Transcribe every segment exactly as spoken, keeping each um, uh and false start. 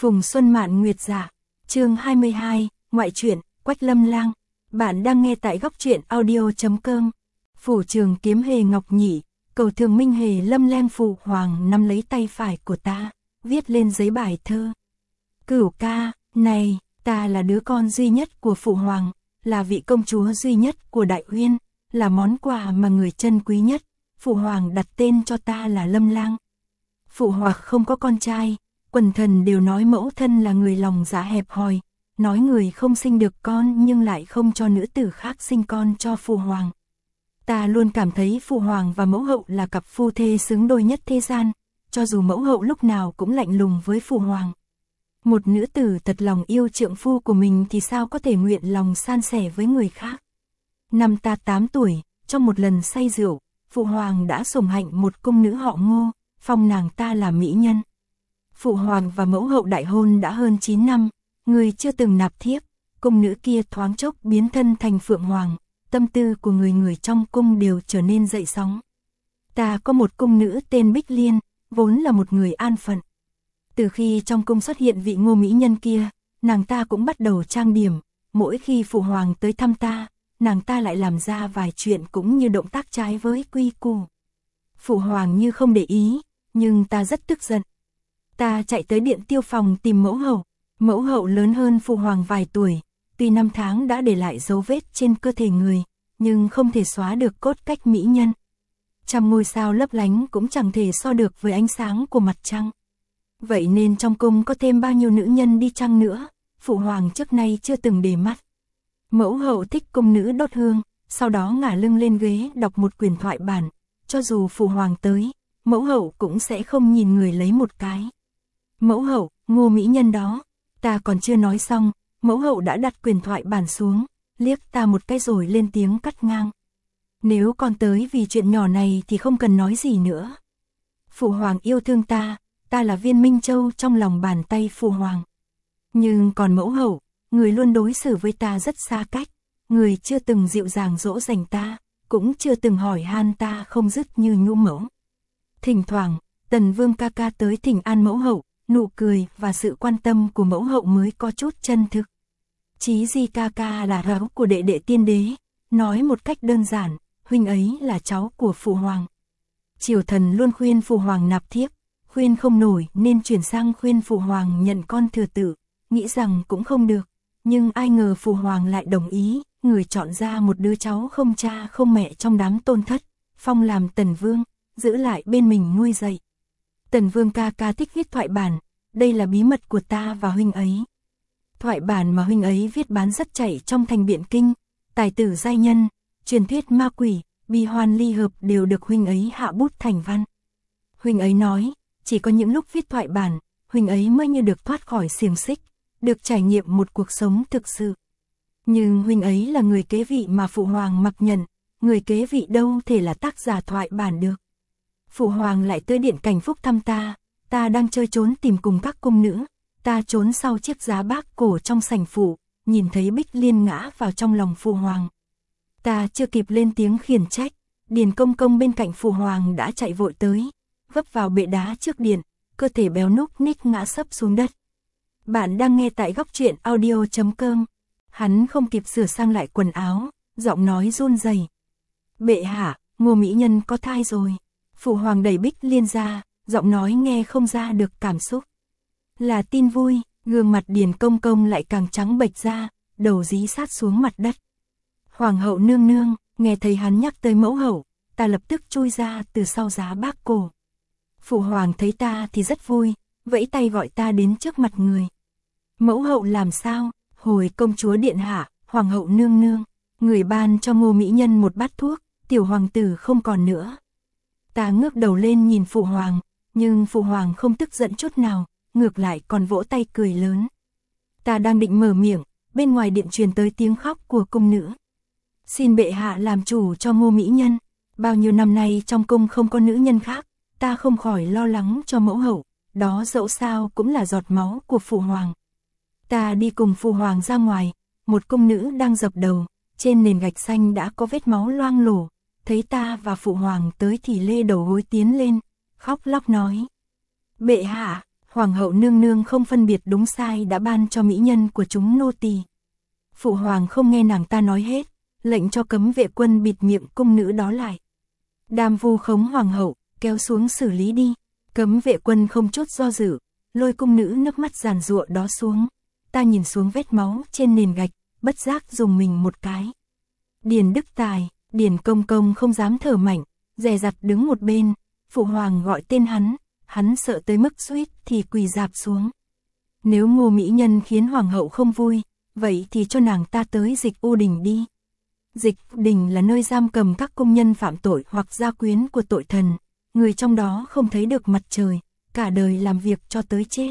Phùng Xuân Mạn Nguyệt Dạ, chương hai mươi hai, ngoại truyện, Quách Lâm Lang. Bạn đang nghe tại góc truyện audio chấm com. Phủ Trường Kiếm Hề Ngọc Nhị, cầu Thường Minh Hề Lâm Lang. Phụ hoàng nắm lấy tay phải của ta, viết lên giấy bài thơ. Cửu ca, này, ta là đứa con duy nhất của phụ hoàng, là vị công chúa duy nhất của Đại Uyên, là món quà mà người trân quý nhất. Phụ hoàng đặt tên cho ta là Lâm Lang. Phụ hoàng không có con trai, quần thần đều nói mẫu thân là người lòng dạ hẹp hòi, nói người không sinh được con nhưng lại không cho nữ tử khác sinh con cho phụ hoàng. Ta luôn cảm thấy phụ hoàng và mẫu hậu là cặp phu thê xứng đôi nhất thế gian, cho dù mẫu hậu lúc nào cũng lạnh lùng với phụ hoàng. Một nữ tử thật lòng yêu trượng phu của mình thì sao có thể nguyện lòng san sẻ với người khác. Năm ta tám tuổi, trong một lần say rượu, phụ hoàng đã sủng hạnh một cung nữ họ Ngô, phong nàng ta là mỹ nhân. Phụ hoàng và mẫu hậu đại hôn đã hơn chín năm, người chưa từng nạp thiếp, cung nữ kia thoáng chốc biến thân thành phượng hoàng, tâm tư của người người trong cung đều trở nên dậy sóng. Ta có một cung nữ tên Bích Liên, vốn là một người an phận. Từ khi trong cung xuất hiện vị Ngô mỹ nhân kia, nàng ta cũng bắt đầu trang điểm, mỗi khi phụ hoàng tới thăm ta, nàng ta lại làm ra vài chuyện cũng như động tác trái với quy củ. Phụ hoàng như không để ý, nhưng ta rất tức giận. Ta chạy tới điện tiêu phòng tìm mẫu hậu, mẫu hậu lớn hơn phụ hoàng vài tuổi, tuy năm tháng đã để lại dấu vết trên cơ thể người, nhưng không thể xóa được cốt cách mỹ nhân. Trăm ngôi sao lấp lánh cũng chẳng thể so được với ánh sáng của mặt trăng. Vậy nên trong cung có thêm bao nhiêu nữ nhân đi chăng nữa, phụ hoàng trước nay chưa từng để mắt. Mẫu hậu thích cung nữ đốt hương, sau đó ngả lưng lên ghế đọc một quyển thoại bản, cho dù phụ hoàng tới, mẫu hậu cũng sẽ không nhìn người lấy một cái. Mẫu hậu, Ngô mỹ nhân đó, ta còn chưa nói xong, mẫu hậu đã đặt quyển thoại bản xuống, liếc ta một cái rồi lên tiếng cắt ngang. Nếu con tới vì chuyện nhỏ này thì không cần nói gì nữa. Phụ hoàng yêu thương ta, ta là viên minh châu trong lòng bàn tay phụ hoàng. Nhưng còn mẫu hậu, người luôn đối xử với ta rất xa cách, người chưa từng dịu dàng dỗ dành ta, cũng chưa từng hỏi han ta không dứt như nhũ mẫu. Thỉnh thoảng, Tần Vương ca ca tới thỉnh an mẫu hậu, nụ cười và sự quan tâm của mẫu hậu mới có chút chân thực. Chí Di ca ca là cháu của đệ đệ tiên đế, nói một cách đơn giản, huynh ấy là cháu của phụ hoàng. Triều thần luôn khuyên phụ hoàng nạp thiếp, khuyên không nổi nên chuyển sang khuyên phụ hoàng nhận con thừa tử, nghĩ rằng cũng không được, nhưng ai ngờ phụ hoàng lại đồng ý, người chọn ra một đứa cháu không cha không mẹ trong đám tôn thất, phong làm Tần Vương, giữ lại bên mình nuôi dạy. Tần Vương ca ca thích viết thoại bản, đây là bí mật của ta và huynh ấy. Thoại bản mà huynh ấy viết bán rất chạy trong thành Biện Kinh, tài tử giai nhân, truyền thuyết ma quỷ, bi hoan ly hợp đều được huynh ấy hạ bút thành văn. Huynh ấy nói, chỉ có những lúc viết thoại bản, huynh ấy mới như được thoát khỏi xiềng xích, được trải nghiệm một cuộc sống thực sự. Nhưng huynh ấy là người kế vị mà phụ hoàng mặc nhận, người kế vị đâu thể là tác giả thoại bản được. Phụ hoàng lại tới điện Cảnh Phúc thăm ta, ta đang chơi trốn tìm cùng các cung nữ, ta trốn sau chiếc giá bác cổ trong sảnh phủ, nhìn thấy Bích Liên ngã vào trong lòng phụ hoàng. Ta chưa kịp lên tiếng khiển trách, Điền Công Công bên cạnh phụ hoàng đã chạy vội tới, vấp vào bệ đá trước điện, cơ thể béo núc ních ngã sấp xuống đất. Bạn đang nghe tại góc truyện audio chấm com. Hắn không kịp sửa sang lại quần áo, giọng nói run rẩy. Bệ hạ, Ngô mỹ nhân có thai rồi. Phụ hoàng đẩy Bích Liên ra, giọng nói nghe không ra được cảm xúc. Là tin vui, gương mặt Điền Công Công lại càng trắng bệch ra, đầu dí sát xuống mặt đất. Hoàng hậu nương nương, nghe thấy hắn nhắc tới mẫu hậu, ta lập tức chui ra từ sau giá bác cổ. Phụ hoàng thấy ta thì rất vui, vẫy tay gọi ta đến trước mặt người. Mẫu hậu làm sao? Hồi công chúa điện hạ, hoàng hậu nương nương, người ban cho Ngô mỹ nhân một bát thuốc, tiểu hoàng tử không còn nữa. Ta ngước đầu lên nhìn phụ hoàng, nhưng phụ hoàng không tức giận chút nào, ngược lại còn vỗ tay cười lớn. Ta đang định mở miệng, bên ngoài điện truyền tới tiếng khóc của cung nữ. Xin bệ hạ làm chủ cho Ngô mỹ nhân, bao nhiêu năm nay trong cung không có nữ nhân khác, ta không khỏi lo lắng cho mẫu hậu, đó dẫu sao cũng là giọt máu của phụ hoàng. Ta đi cùng phụ hoàng ra ngoài, một cung nữ đang dập đầu, trên nền gạch xanh đã có vết máu loang lổ, thấy ta và phụ hoàng tới thì lê đầu gối tiến lên, khóc lóc nói. Bệ hạ, Hoàng hậu nương nương không phân biệt đúng sai đã ban cho mỹ nhân của chúng nô tỳ. Phụ hoàng không nghe nàng ta nói hết, lệnh cho cấm vệ quân bịt miệng cung nữ đó lại. Đàm vu khống hoàng hậu, kéo xuống xử lý đi. Cấm vệ quân không chút do dự, lôi cung nữ nước mắt giàn giụa đó xuống. Ta nhìn xuống vết máu trên nền gạch, bất giác dùng mình một cái. Điền Đức Tài, Điền Công Công không dám thở mạnh, dè dặt đứng một bên. Phụ hoàng gọi tên hắn, hắn sợ tới mức suýt thì quỳ rạp xuống. Nếu Ngô mỹ nhân khiến hoàng hậu không vui, vậy thì cho nàng ta tới Dịch U Đình đi. Dịch U Đình là nơi giam cầm các công nhân phạm tội hoặc gia quyến của tội thần, người trong đó không thấy được mặt trời, cả đời làm việc cho tới chết.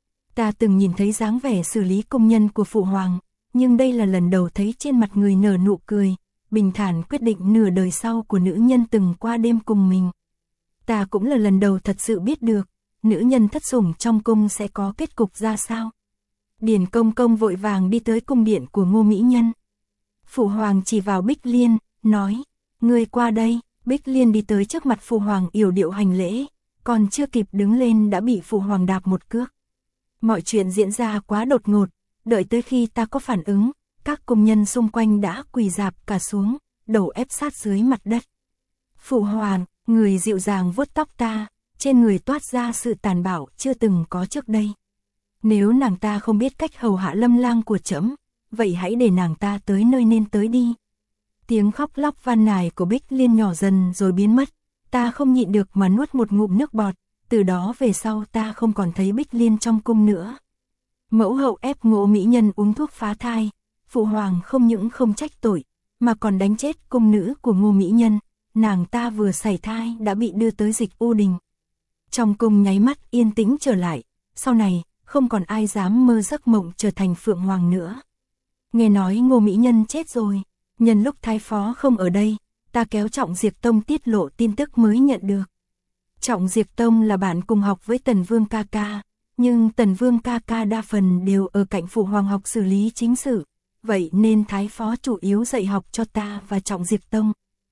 Ta từng nhìn thấy dáng vẻ xử lý công nhân của phụ hoàng, nhưng đây là lần đầu thấy trên mặt người nở nụ cười, bình thản quyết định nửa đời sau của nữ nhân từng qua đêm cùng mình. Ta cũng là lần đầu thật sự biết được, nữ nhân thất sủng trong cung sẽ có kết cục ra sao. Điền Công Công vội vàng đi tới cung điện của Ngô mỹ nhân. Phụ hoàng chỉ vào Bích Liên, nói, ngươi qua đây. Bích Liên đi tới trước mặt phụ hoàng yểu điệu hành lễ, còn chưa kịp đứng lên đã bị phụ hoàng đạp một cước. Mọi chuyện diễn ra quá đột ngột, đợi tới khi ta có phản ứng, các công nhân xung quanh đã quỳ rạp cả xuống, đầu ép sát dưới mặt đất. Phụ hoàng, người dịu dàng vuốt tóc ta, trên người toát ra sự tàn bạo chưa từng có trước đây. Nếu nàng ta không biết cách hầu hạ Lâm Lang của trẫm, vậy hãy để nàng ta tới nơi nên tới đi. Tiếng khóc lóc van nài của Bích Liên nhỏ dần rồi biến mất, ta không nhịn được mà nuốt một ngụm nước bọt, từ đó về sau ta không còn thấy Bích Liên trong cung nữa. Mẫu hậu ép Ngô mỹ nhân uống thuốc phá thai, phụ hoàng không những không trách tội, mà còn đánh chết cung nữ của Ngô mỹ nhân, nàng ta vừa sảy thai đã bị đưa tới Dịch U Đình. Trong cung nháy mắt yên tĩnh trở lại, sau này không còn ai dám mơ giấc mộng trở thành phượng hoàng nữa. Nghe nói Ngô mỹ nhân chết rồi, nhân lúc thái phó không ở đây, ta kéo Trọng Diệp Tông tiết lộ tin tức mới nhận được. Trọng Diệp Tông là bạn cùng học với Tần Vương ca ca, nhưng Tần Vương ca ca đa phần đều ở cạnh phụ hoàng học xử lý chính sự, vậy nên thái phó chủ yếu dạy học cho ta và Trọng Diệp Tông.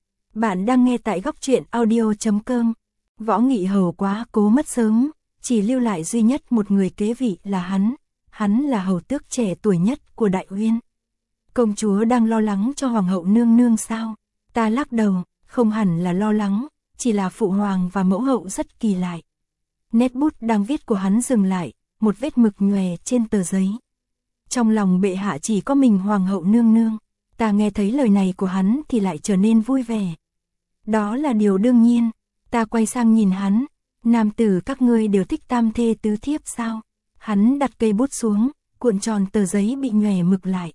Bạn đang nghe tại góc truyện audio chấm com. Võ Nghị Hầu quá cố mất sớm, chỉ lưu lại duy nhất một người kế vị là hắn, hắn là hầu tước trẻ tuổi nhất của Đại Uyên. Công chúa đang lo lắng cho hoàng hậu nương nương sao? Ta lắc đầu, không hẳn là lo lắng, chỉ là phụ hoàng và mẫu hậu rất kỳ lạ. Nét bút đang viết của hắn dừng lại, một vết mực nhòe trên tờ giấy. Trong lòng bệ hạ chỉ có mình hoàng hậu nương nương, ta nghe thấy lời này của hắn thì lại trở nên vui vẻ. Đó là điều đương nhiên, ta quay sang nhìn hắn, nam tử các ngươi đều thích tam thê tứ thiếp sao? Hắn đặt cây bút xuống, cuộn tròn tờ giấy bị nhòe mực lại.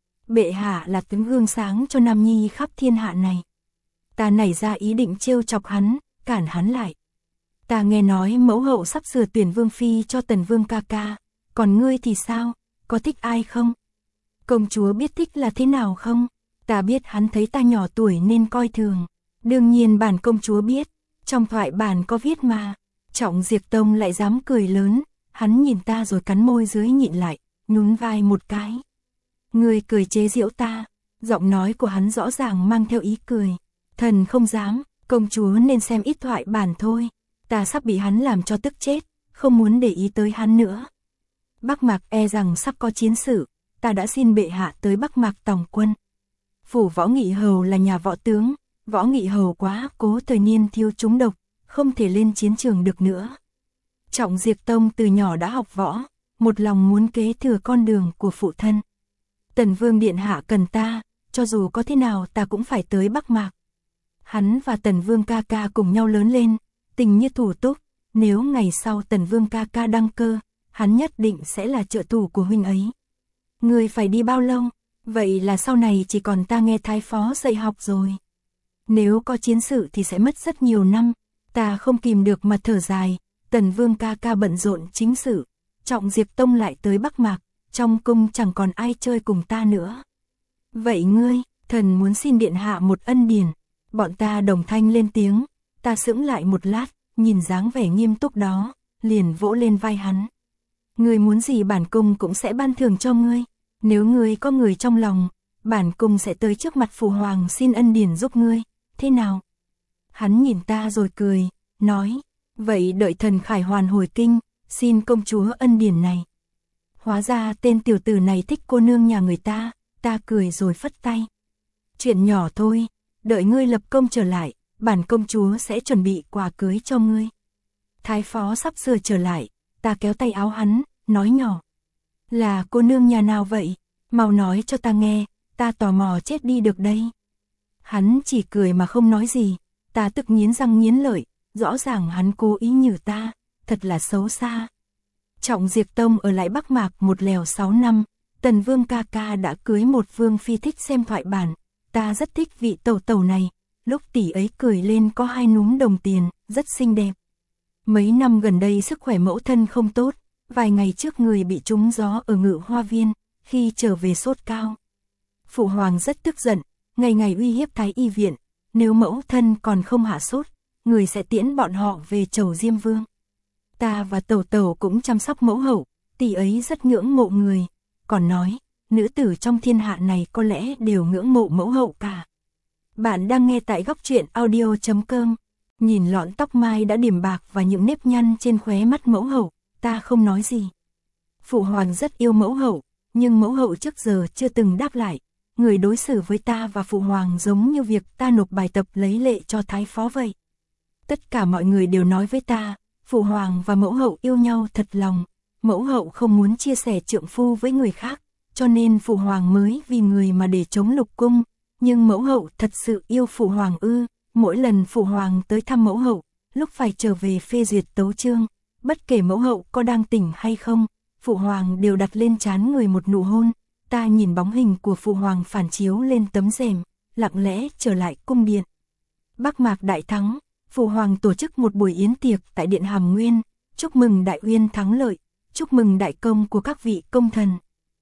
Bệ hạ là tấm gương sáng cho nam nhi khắp thiên hạ này. Ta nảy ra ý định trêu chọc hắn, cản hắn lại. Ta nghe nói mẫu hậu sắp sửa tuyển vương phi cho Tần Vương ca ca, còn ngươi thì sao, có thích ai không? Công chúa biết thích là thế nào không? Ta biết hắn thấy ta nhỏ tuổi nên coi thường. Đương nhiên bản công chúa biết, trong thoại bản có viết mà. Trọng Diệp Tông lại dám cười lớn, hắn nhìn ta rồi cắn môi dưới nhịn lại, nhún vai một cái. Ngươi cười chế giễu ta, giọng nói của hắn rõ ràng mang theo ý cười. Thần không dám, công chúa nên xem ít thoại bản thôi. Ta sắp bị hắn làm cho tức chết, không muốn để ý tới hắn nữa. Bắc Mạc e rằng sắp có chiến sự, ta đã xin bệ hạ tới Bắc Mạc tòng quân. Phủ Võ Nghị Hầu là nhà võ tướng, Võ Nghị Hầu quá cố thời niên thiếu trúng độc, không thể lên chiến trường được nữa. Trọng Diệp Tông từ nhỏ đã học võ, một lòng muốn kế thừa con đường của phụ thân. Tần Vương điện hạ cần ta, cho dù có thế nào ta cũng phải tới Bắc Mạc. Hắn và Tần Vương ca ca cùng nhau lớn lên, tình như thủ túc, nếu ngày sau Tần Vương ca ca đăng cơ, hắn nhất định sẽ là trợ thủ của huynh ấy. Người phải đi bao lâu? Vậy là sau này chỉ còn ta nghe thái phó dạy học rồi. Nếu có chiến sự thì sẽ mất rất nhiều năm, ta không kìm được mà thở dài. Tần Vương ca ca bận rộn chính sự, Trọng Diệp Tông lại tới Bắc Mạc, trong cung chẳng còn ai chơi cùng ta nữa. Vậy ngươi, thần muốn xin điện hạ một ân điển. Bọn ta đồng thanh lên tiếng, ta sững lại một lát, nhìn dáng vẻ nghiêm túc đó, liền vỗ lên vai hắn. Ngươi muốn gì bản cung cũng sẽ ban thưởng cho ngươi, nếu ngươi có người trong lòng, bản cung sẽ tới trước mặt phụ hoàng xin ân điển giúp ngươi, thế nào? Hắn nhìn ta rồi cười, nói, vậy đợi thần khải hoàn hồi kinh, xin công chúa ân điển này. Hóa ra tên tiểu tử này thích cô nương nhà người ta, ta cười rồi phất tay. Chuyện nhỏ thôi, đợi ngươi lập công trở lại, bản công chúa sẽ chuẩn bị quà cưới cho ngươi. Thái phó sắp sửa trở lại, ta kéo tay áo hắn, nói nhỏ. Là cô nương nhà nào vậy? Mau nói cho ta nghe, ta tò mò chết đi được đây. Hắn chỉ cười mà không nói gì, ta tức nghiến răng nghiến lợi, rõ ràng hắn cố ý nhử ta, thật là xấu xa. Trọng Diệp Tông ở lại Bắc Mạc một lèo sáu năm, Tần Vương ca ca đã cưới một vương phi thích xem thoại bản, ta rất thích vị tẩu tẩu này, lúc tỷ ấy cười lên có hai núm đồng tiền, rất xinh đẹp. Mấy năm gần đây sức khỏe mẫu thân không tốt, vài ngày trước người bị trúng gió ở Ngự Hoa Viên, khi trở về sốt cao. Phụ hoàng rất tức giận, ngày ngày uy hiếp Thái y viện, nếu mẫu thân còn không hạ sốt, người sẽ tiễn bọn họ về chầu Diêm Vương. Ta và tẩu tẩu cũng chăm sóc mẫu hậu, tỷ ấy rất ngưỡng mộ người, còn nói, nữ tử trong thiên hạ này có lẽ đều ngưỡng mộ mẫu hậu cả. Bạn đang nghe tại góc truyện audio chấm com. Nhìn lọn tóc mai đã điểm bạc và những nếp nhăn trên khóe mắt mẫu hậu, ta không nói gì. Phụ hoàng rất yêu mẫu hậu, nhưng mẫu hậu trước giờ chưa từng đáp lại. Người đối xử với ta và phụ hoàng giống như việc ta nộp bài tập lấy lệ cho thái phó vậy. Tất cả mọi người đều nói với ta, phụ hoàng và mẫu hậu yêu nhau thật lòng. Mẫu hậu không muốn chia sẻ trượng phu với người khác, cho nên phụ hoàng mới vì người mà để chống lục cung. Nhưng mẫu hậu thật sự yêu phụ hoàng ư? Mỗi lần phụ hoàng tới thăm mẫu hậu, lúc phải trở về phê duyệt tấu chương, bất kể mẫu hậu có đang tỉnh hay không, phụ hoàng đều đặt lên trán người một nụ hôn. Ta nhìn bóng hình của phụ hoàng phản chiếu lên tấm rèm, lặng lẽ trở lại cung điện. Bắc Mạc đại thắng, phụ hoàng tổ chức một buổi yến tiệc tại điện Hàm Nguyên, chúc mừng đại uyên thắng lợi, chúc mừng đại công của các vị công thần.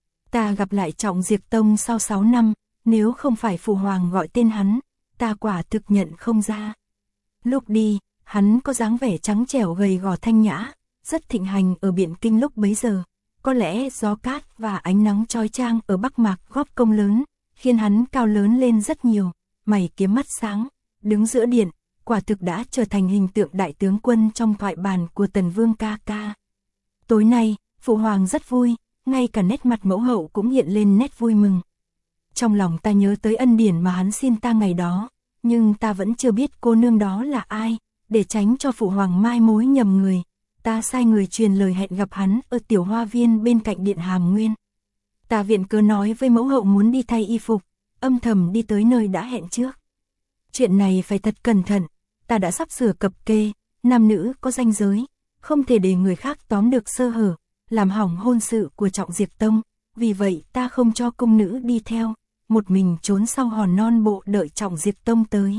Ta gặp lại Trọng Diệp Tông sau sáu năm, nếu không phải phụ hoàng gọi tên hắn, ta quả thực nhận không ra. Lúc đi, hắn có dáng vẻ trắng trẻo gầy gò thanh nhã, rất thịnh hành ở Biện Kinh lúc bấy giờ. Có lẽ gió cát và ánh nắng chói chang ở Bắc Mạc góp công lớn, khiến hắn cao lớn lên rất nhiều, mày kiếm mắt sáng, đứng giữa điện, quả thực đã trở thành hình tượng đại tướng quân trong thoại bản của Tần Vương ca ca. Tối nay, phụ hoàng rất vui, ngay cả nét mặt mẫu hậu cũng hiện lên nét vui mừng. Trong lòng ta nhớ tới ân điển mà hắn xin ta ngày đó, nhưng ta vẫn chưa biết cô nương đó là ai, để tránh cho phụ hoàng mai mối nhầm người. Ta sai người truyền lời hẹn gặp hắn ở tiểu hoa viên bên cạnh điện Hàm Nguyên. Ta viện cớ nói với mẫu hậu muốn đi thay y phục, âm thầm đi tới nơi đã hẹn trước. Chuyện này phải thật cẩn thận, ta đã sắp sửa cập kê, nam nữ có ranh giới, không thể để người khác tóm được sơ hở, làm hỏng hôn sự của Trọng Diệp Tông, vì vậy ta không cho cung nữ đi theo, một mình trốn sau hòn non bộ đợi Trọng Diệp Tông tới.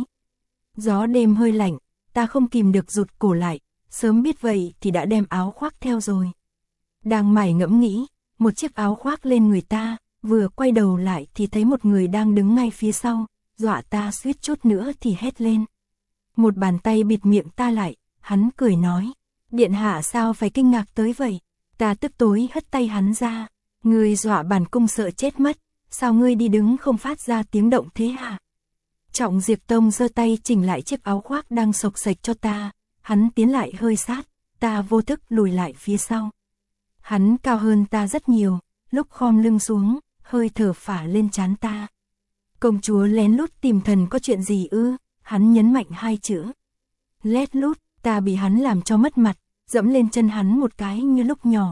Gió đêm hơi lạnh, ta không kìm được rụt cổ lại. Sớm biết vậy thì đã đem áo khoác theo rồi. Đang mải ngẫm nghĩ, một chiếc áo khoác lên người ta, vừa quay đầu lại thì thấy một người đang đứng ngay phía sau, dọa ta suýt chút nữa thì hét lên. Một bàn tay bịt miệng ta lại, hắn cười nói, điện hạ sao phải kinh ngạc tới vậy? Ta tức tối hất tay hắn ra, ngươi dọa bản cung sợ chết mất, sao ngươi đi đứng không phát ra tiếng động thế hả? Trọng Diệp Tông giơ tay chỉnh lại chiếc áo khoác đang xộc xệch cho ta. Hắn tiến lại hơi sát, ta vô thức lùi lại phía sau. Hắn cao hơn ta rất nhiều, lúc khom lưng xuống, hơi thở phả lên trán ta. Công chúa lén lút tìm thần có chuyện gì ư? Hắn nhấn mạnh hai chữ. Lét lút, ta bị hắn làm cho mất mặt, dẫm lên chân hắn một cái như lúc nhỏ.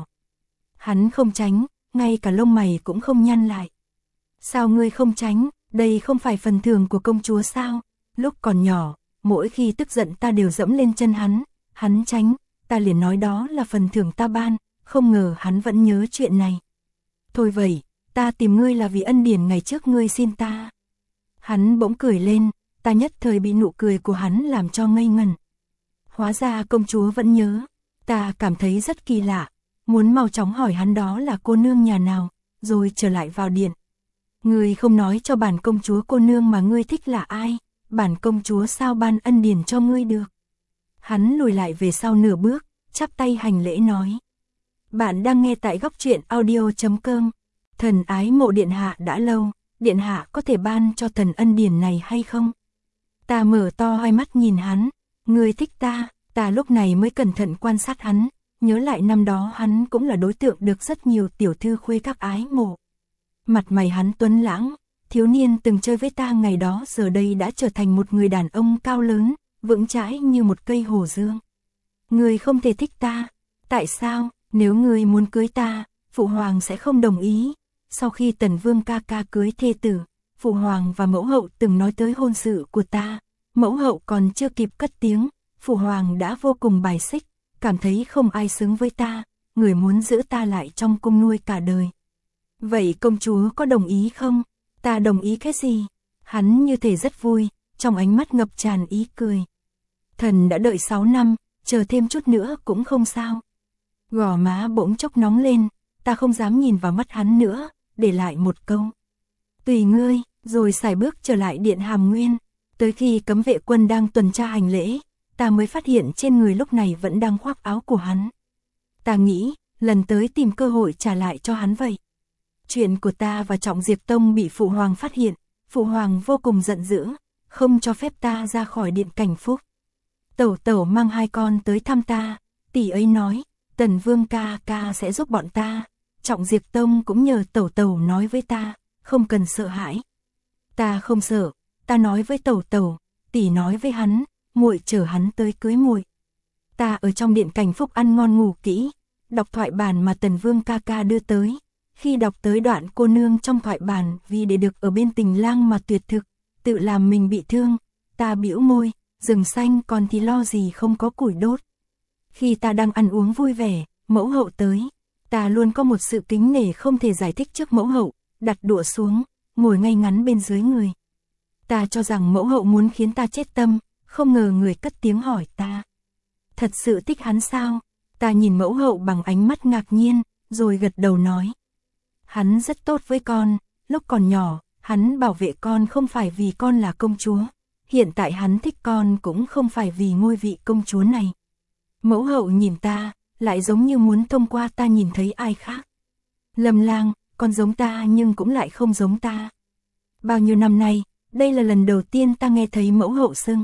Hắn không tránh, ngay cả lông mày cũng không nhăn lại. Sao ngươi không tránh, đây không phải phần thưởng của công chúa sao? Lúc còn nhỏ, mỗi khi tức giận ta đều dẫm lên chân hắn, hắn tránh, ta liền nói đó là phần thưởng ta ban, không ngờ hắn vẫn nhớ chuyện này. Thôi vậy, ta tìm ngươi là vì ân điển ngày trước ngươi xin ta. Hắn bỗng cười lên, ta nhất thời bị nụ cười của hắn làm cho ngây ngẩn. Hóa ra công chúa vẫn nhớ, ta cảm thấy rất kỳ lạ, muốn mau chóng hỏi hắn đó là cô nương nhà nào, rồi trở lại vào điện. Ngươi không nói cho bản công chúa cô nương mà ngươi thích là ai? Bản công chúa sao ban ân điển cho ngươi được? Hắn lùi lại về sau nửa bước, chắp tay hành lễ nói. Bạn đang nghe tại góc truyện audio chấm com. Thần ái mộ điện hạ đã lâu, điện hạ có thể ban cho thần ân điển này hay không? Ta mở to hai mắt nhìn hắn, ngươi thích ta, ta lúc này mới cẩn thận quan sát hắn, nhớ lại năm đó hắn cũng là đối tượng được rất nhiều tiểu thư khuê các ái mộ. Mặt mày hắn tuấn lãng, thiếu niên từng chơi với ta ngày đó giờ đây đã trở thành một người đàn ông cao lớn, vững chãi như một cây hồ dương. Ngươi không thể thích ta. Tại sao? Nếu ngươi muốn cưới ta, Phụ Hoàng sẽ không đồng ý. Sau khi Tần Vương ca ca cưới thê tử, Phụ Hoàng và mẫu hậu từng nói tới hôn sự của ta. Mẫu hậu còn chưa kịp cất tiếng, Phụ Hoàng đã vô cùng bài xích, cảm thấy không ai xứng với ta, người muốn giữ ta lại trong cung nuôi cả đời. Vậy công chúa có đồng ý không? Ta đồng ý cái gì? Hắn như thể rất vui, trong ánh mắt ngập tràn ý cười. Thần đã đợi sáu năm, chờ thêm chút nữa cũng không sao. Gò má bỗng chốc nóng lên, ta không dám nhìn vào mắt hắn nữa, để lại một câu. Tùy ngươi, rồi sải bước trở lại điện Hàm Nguyên. Tới khi cấm vệ quân đang tuần tra hành lễ, ta mới phát hiện trên người lúc này vẫn đang khoác áo của hắn. Ta nghĩ, lần tới tìm cơ hội trả lại cho hắn vậy. Chuyện của ta và Trọng Diệp Tông bị Phụ Hoàng phát hiện, Phụ Hoàng vô cùng giận dữ, không cho phép ta ra khỏi điện Cảnh Phúc. Tẩu tẩu mang hai con tới thăm ta, tỷ ấy nói, Tần Vương ca ca sẽ giúp bọn ta. Trọng Diệp Tông cũng nhờ tẩu tẩu nói với ta, không cần sợ hãi. Ta không sợ, ta nói với tẩu tẩu, tỷ nói với hắn, muội chở hắn tới cưới muội. Ta ở trong điện Cảnh Phúc ăn ngon ngủ kỹ, đọc thoại bản mà Tần Vương ca ca đưa tới. Khi đọc tới đoạn cô nương trong thoại bản vì để được ở bên tình lang mà tuyệt thực, tự làm mình bị thương, ta bĩu môi, rừng xanh còn thì lo gì không có củi đốt. Khi ta đang ăn uống vui vẻ, mẫu hậu tới, ta luôn có một sự kính nể không thể giải thích trước mẫu hậu, đặt đũa xuống, ngồi ngay ngắn bên dưới người. Ta cho rằng mẫu hậu muốn khiến ta chết tâm, không ngờ người cất tiếng hỏi ta. Thật sự thích hắn sao? Ta nhìn mẫu hậu bằng ánh mắt ngạc nhiên, rồi gật đầu nói. Hắn rất tốt với con, lúc còn nhỏ, hắn bảo vệ con không phải vì con là công chúa. Hiện tại hắn thích con cũng không phải vì ngôi vị công chúa này. Mẫu hậu nhìn ta, lại giống như muốn thông qua ta nhìn thấy ai khác. Lâm Lang, con giống ta nhưng cũng lại không giống ta. Bao nhiêu năm nay, đây là lần đầu tiên ta nghe thấy mẫu hậu xưng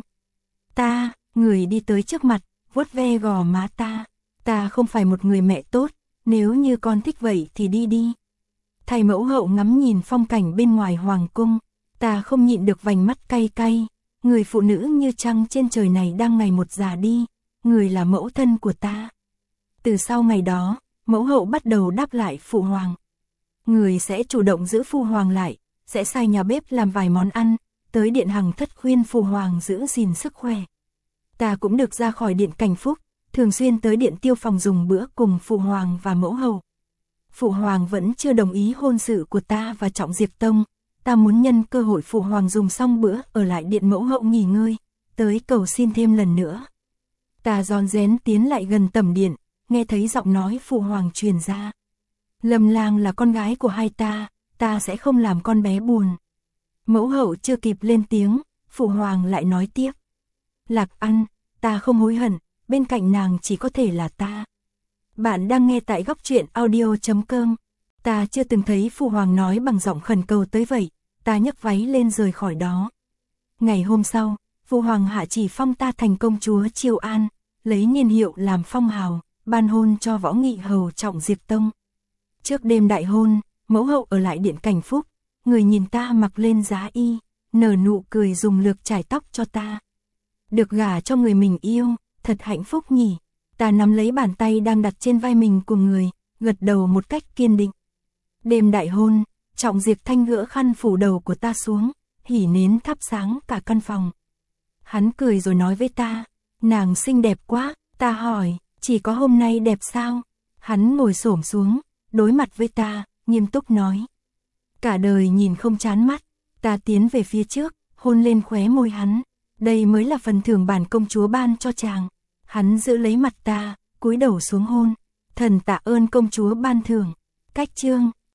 ta, người đi tới trước mặt, vuốt ve gò má ta. Ta không phải một người mẹ tốt, nếu như con thích vậy thì đi đi. Thầy mẫu hậu ngắm nhìn phong cảnh bên ngoài hoàng cung, ta không nhịn được vành mắt cay cay. Người phụ nữ như trăng trên trời này đang ngày một già đi, người là mẫu thân của ta. Từ sau ngày đó, mẫu hậu bắt đầu đáp lại Phụ Hoàng. Người sẽ chủ động giữ Phụ Hoàng lại, sẽ sai nhà bếp làm vài món ăn, tới điện Hằng Thất khuyên Phụ Hoàng giữ gìn sức khỏe. Ta cũng được ra khỏi điện Cảnh Phúc, thường xuyên tới điện Tiêu Phòng dùng bữa cùng Phụ Hoàng và mẫu hậu. Phụ Hoàng vẫn chưa đồng ý hôn sự của ta và Trọng Diệp Tông. Ta muốn nhân cơ hội Phụ Hoàng dùng xong bữa ở lại điện mẫu hậu nghỉ ngơi, tới cầu xin thêm lần nữa. Ta rón rén tiến lại gần tẩm điện, nghe thấy giọng nói Phụ Hoàng truyền ra. Lâm Lang là con gái của hai ta, ta sẽ không làm con bé buồn. Mẫu hậu chưa kịp lên tiếng, Phụ Hoàng lại nói tiếp. Lạc Ăn, ta không hối hận, bên cạnh nàng chỉ có thể là ta. Bạn đang nghe tại góc truyện audio chấm com. Ta chưa từng thấy Phụ Hoàng nói bằng giọng khẩn cầu tới vậy, ta nhấc váy lên rời khỏi đó. Ngày hôm sau, Phụ Hoàng hạ chỉ phong ta thành công chúa Chiêu An, lấy niên hiệu làm phong hào, ban hôn cho Võ Nghị hầu Trọng Diệp Tông. Trước đêm đại hôn, mẫu hậu ở lại điện Cảnh Phúc, người nhìn ta mặc lên giá y, nở nụ cười dùng lược chải tóc cho ta. Được gả cho người mình yêu, thật hạnh phúc nhỉ. Ta nắm lấy bàn tay đang đặt trên vai mình của người, gật đầu một cách kiên định. Đêm đại hôn, Trọng Diệp Thanh gỡ khăn phủ đầu của ta xuống, hỉ nến thắp sáng cả căn phòng. Hắn cười rồi nói với ta, nàng xinh đẹp quá. Ta hỏi, chỉ có hôm nay đẹp sao? Hắn ngồi xổm xuống, đối mặt với ta, nghiêm túc nói. Cả đời nhìn không chán mắt. Ta tiến về phía trước, hôn lên khóe môi hắn. Đây mới là phần thưởng bản công chúa ban cho chàng. Hắn giữ lấy mặt ta, cúi đầu xuống hôn. Thần tạ ơn công chúa ban thưởng. Cách chương.